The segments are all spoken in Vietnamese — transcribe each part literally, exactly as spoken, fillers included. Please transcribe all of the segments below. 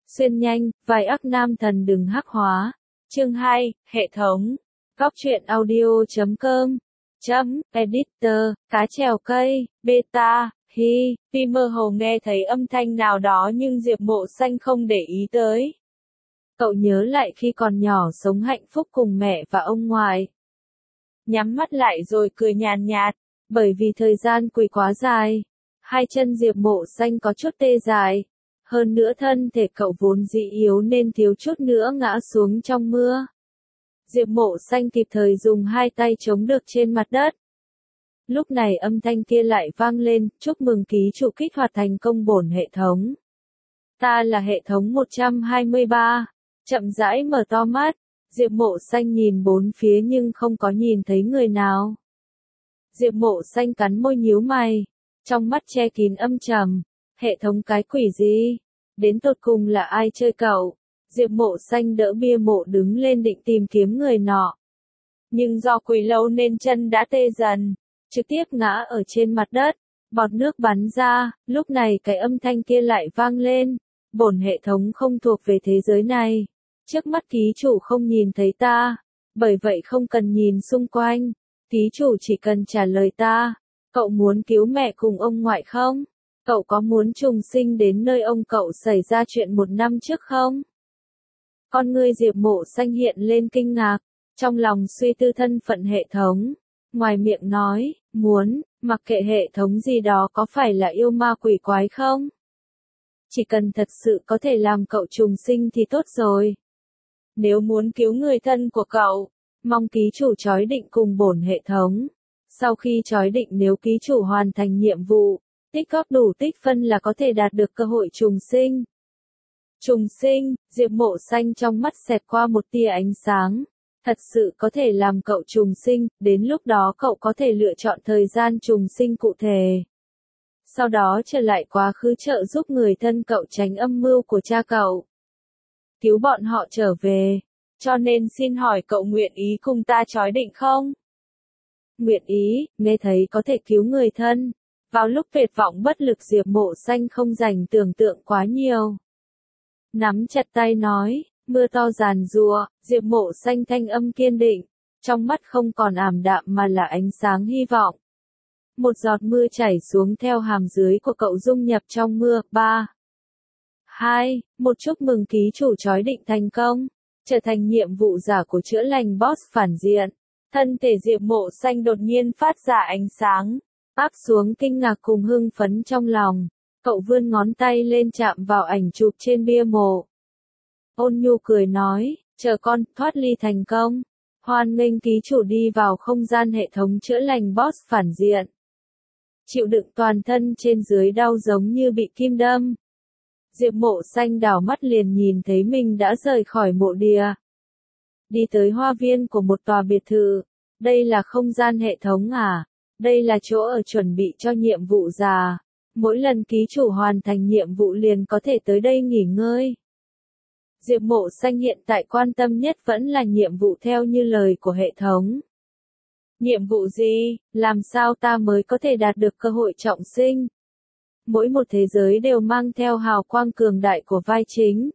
Xuyên nhanh, vai ác nam thần đừng hắc hóa. Chương hai, hệ thống. Góc truyện audio chấm com. Chấm, editor, cá trèo cây, beta, hi, vì mơ hồ nghe thấy âm thanh nào đó nhưng Diệp Mộ Xanh không để ý tới. Cậu nhớ lại khi còn nhỏ sống hạnh phúc cùng mẹ và ông ngoại. Nhắm mắt lại rồi cười nhàn nhạt, bởi vì thời gian quỳ quá dài. Hai chân Diệp Mộ Xanh có chút tê dại. Hơn nữa thân thể cậu vốn dĩ yếu nên thiếu chút nữa ngã xuống trong mưa. Diệp Mộ Xanh kịp thời dùng hai tay chống được trên mặt đất. Lúc này âm thanh kia lại vang lên, chúc mừng ký chủ kích hoạt thành công bổn hệ thống. Ta là hệ thống một trăm hai mươi ba. Chậm rãi mở to mắt, Diệp Mộ Xanh nhìn bốn phía nhưng không có nhìn thấy người nào. Diệp Mộ Xanh cắn môi nhíu mày, trong mắt che kín âm trầm. Hệ thống cái quỷ gì? Đến tột cùng là ai chơi cậu? Diệp Mộ Xanh đỡ bia mộ đứng lên định tìm kiếm người nọ. Nhưng do quỳ lâu nên chân đã tê dần, trực tiếp ngã ở trên mặt đất, bọt nước bắn ra, lúc này cái âm thanh kia lại vang lên. Bổn hệ thống không thuộc về thế giới này. Trước mắt ký chủ không nhìn thấy ta, bởi vậy không cần nhìn xung quanh. Ký chủ chỉ cần trả lời ta. Cậu muốn cứu mẹ cùng ông ngoại không? Cậu có muốn trùng sinh đến nơi ông cậu xảy ra chuyện một năm trước không? Con ngươi Diệp Mộ Xanh hiện lên kinh ngạc, trong lòng suy tư thân phận hệ thống. Ngoài miệng nói, muốn, mặc kệ hệ thống gì đó có phải là yêu ma quỷ quái không? Chỉ cần thật sự có thể làm cậu trùng sinh thì tốt rồi. Nếu muốn cứu người thân của cậu, mong ký chủ chói định cùng bổn hệ thống. Sau khi chói định nếu ký chủ hoàn thành nhiệm vụ, tích góp đủ tích phân là có thể đạt được cơ hội trùng sinh. Trùng sinh, Diệp Mộ Xanh trong mắt xẹt qua một tia ánh sáng. Thật sự có thể làm cậu trùng sinh, đến lúc đó cậu có thể lựa chọn thời gian trùng sinh cụ thể. Sau đó trở lại quá khứ trợ giúp người thân cậu tránh âm mưu của cha cậu. Cứu bọn họ trở về. Cho nên xin hỏi cậu nguyện ý cùng ta chói định không? Nguyện ý, nghe thấy có thể cứu người thân. Vào lúc tuyệt vọng bất lực Diệp Mộ Xanh không dành tưởng tượng quá nhiều. Nắm chặt tay nói, mưa to giàn giụa, Diệp Mộ Xanh thanh âm kiên định, trong mắt không còn ảm đạm mà là ánh sáng hy vọng. Một giọt mưa chảy xuống theo hàm dưới của cậu dung nhập trong mưa. Ba, hai, một chúc mừng ký chủ chói định thành công, trở thành nhiệm vụ giả của chữa lành boss phản diện. Thân thể Diệp Mộ Xanh đột nhiên phát ra ánh sáng, áp xuống kinh ngạc cùng hưng phấn trong lòng. Cậu vươn ngón tay lên chạm vào ảnh chụp trên bia mộ. Ôn nhu cười nói, chờ con, thoát ly thành công. Hoan nghênh ký chủ đi vào không gian hệ thống chữa lành boss phản diện. Chịu đựng toàn thân trên dưới đau giống như bị kim đâm. Diệp Mộ Xanh đảo mắt liền nhìn thấy mình đã rời khỏi mộ địa. Đi tới hoa viên của một tòa biệt thự. Đây là không gian hệ thống à? Đây là chỗ ở chuẩn bị cho nhiệm vụ già. Mỗi lần ký chủ hoàn thành nhiệm vụ liền có thể tới đây nghỉ ngơi. Diệp Mộ Xanh hiện tại quan tâm nhất vẫn là nhiệm vụ theo như lời của hệ thống. Nhiệm vụ gì, làm sao ta mới có thể đạt được cơ hội trọng sinh? Mỗi một thế giới đều mang theo hào quang cường đại của vai chính.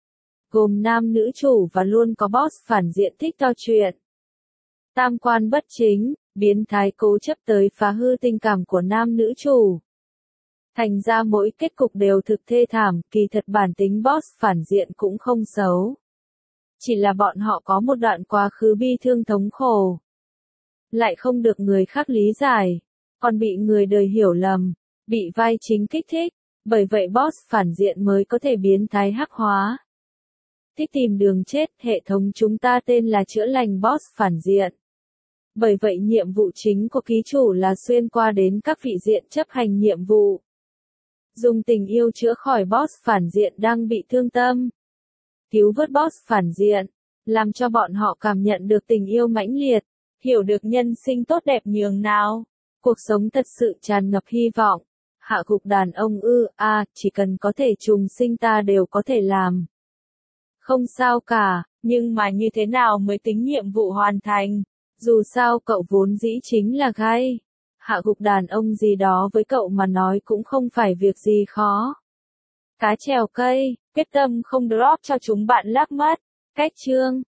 Gồm nam nữ chủ và luôn có boss phản diện thích to chuyện. Tam quan bất chính, biến thái cố chấp tới phá hư tình cảm của nam nữ chủ. Thành ra mỗi kết cục đều thực thê thảm, kỳ thật bản tính boss phản diện cũng không xấu. Chỉ là bọn họ có một đoạn quá khứ bi thương thống khổ. Lại không được người khác lý giải, còn bị người đời hiểu lầm, bị vai chính kích thích, bởi vậy boss phản diện mới có thể biến thái hắc hóa. Thích tìm đường chết, hệ thống chúng ta tên là chữa lành boss phản diện. Bởi vậy nhiệm vụ chính của ký chủ là xuyên qua đến các vị diện chấp hành nhiệm vụ. Dùng tình yêu chữa khỏi boss phản diện đang bị thương tâm. Cứu vớt boss phản diện, làm cho bọn họ cảm nhận được tình yêu mãnh liệt, hiểu được nhân sinh tốt đẹp nhường nào. Cuộc sống thật sự tràn ngập hy vọng. Hạ gục đàn ông ư, a, à, chỉ cần có thể trùng sinh ta đều có thể làm. Không sao cả, nhưng mà như thế nào mới tính nhiệm vụ hoàn thành? Dù sao cậu vốn dĩ chính là gai. Hạ gục đàn ông gì đó với cậu mà nói cũng không phải việc gì khó. Cá trèo cây, quyết tâm không drop cho chúng bạn lắc mất. Cách chương